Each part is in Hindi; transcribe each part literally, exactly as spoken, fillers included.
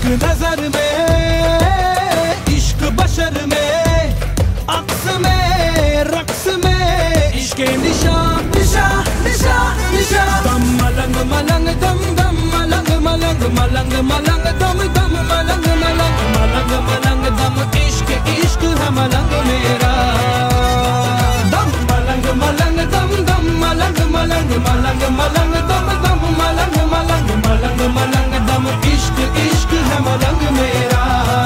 इश्क नजर में, इश्क बशर में, अक्स में, रक्स में, इश्क निशा निशा निशा निशा। दम मलंग मलंग दम दम मलंग मलंग मलंग मलंग दम दम मलंग मलंग मलंग मलंग दम। इश्क इश्क है मलंग मेरा। दम मलंग मलंग दम दम मलंग मलंग मलंग मलंग दम दम मलंग मलंग मलंग मलंग दम। इश्क इश्क है मलंग मेरा।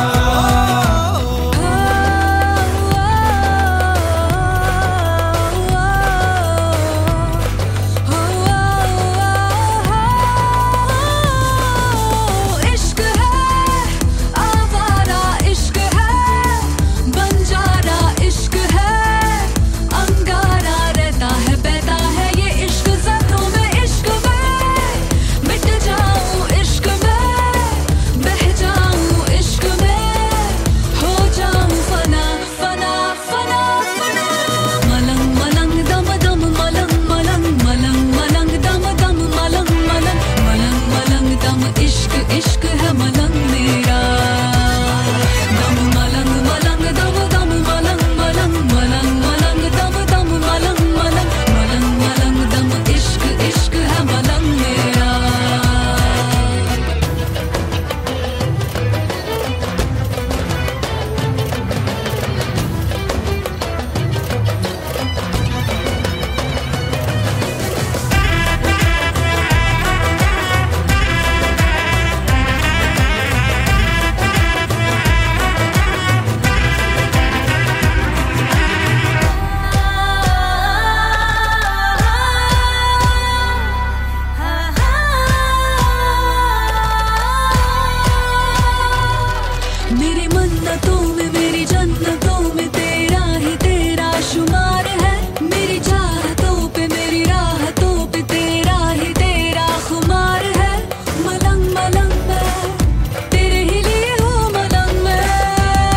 मेरी मन्नतों में, मेरी जन्नतों में तेरा ही तेरा शुमार है। मेरी चाहतों पे, मेरी राहतों पे तेरा ही तेरा खुमार है। मलंग मलंग मैं तेरे ही लिए हूँ मलंग मैं।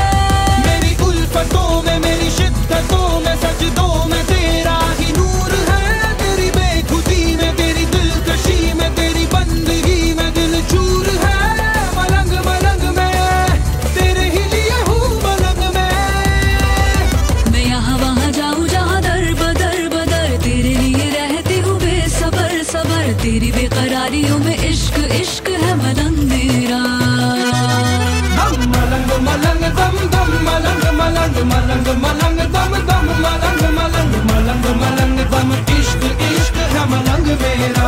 मेरी उल्फतों में, मेरी शिद्दतों में, सजदों में तेरा ही नूर है। तेरी बेखुदी में, तेरी दिलकशी में, तेरी बंदगी में दिल चूर है। मलंग मलंग मैं तेरे ही लिए हूँ मलंग मैं। मैं यहाँ वहाँ जाऊँ जहाँ दर बदर बदर तेरे लिए रहती हूँ बेसबर सबर। तेरी बेकरारियों में इश्क इश्क है मलंग मेरा। दम मलंग मलंग दम दम मलंग मलंग मलंग मलंग दम दम मलंग मलंग मलंग मलंग दम। इश्क इश्क है मलंग मेरा।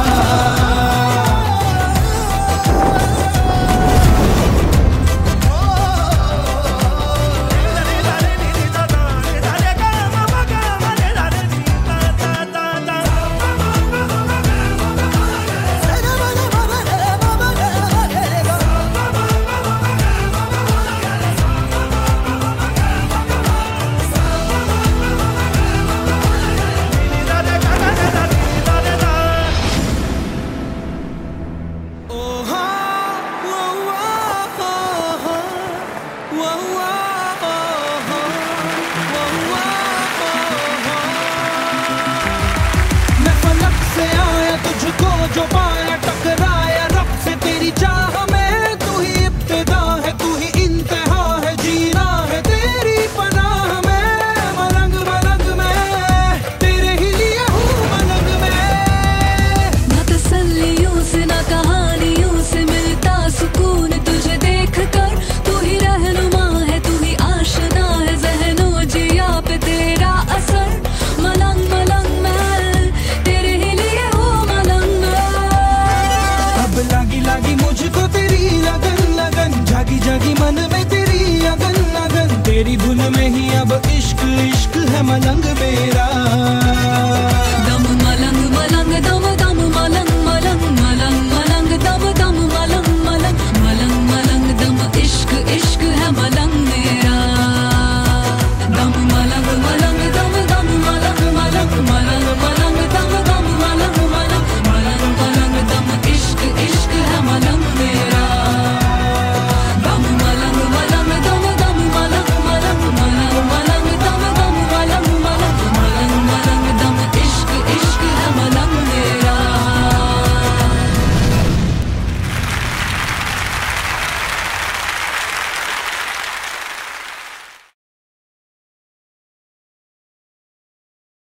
मैं फलक से आया तुझको जो पाया, टकराया रब से तेरी चाह में। तू ही इब्तिदा है, तू ही इंतहा है, जीना है तेरी पनाह में। मलंग मलंग मैं तेरे ही लिए हूँ मलंग मैं। न तसल्लियों से न कहानियों से मिलता सुकून तुझे देख कर। तू ही रहनुमा है, तू ही आशना है, ज़हनो जिया पे तेरा असर। मलंग मलंग मैं तेरे ही लिए हूँ मलंग मैं। अब लागी लागी मुझको तेरी लगन लगन, जागी जागी मन में तेरी अगन लगन। तेरी धुन में ही अब इश्क इश्क है मलंग मेरा।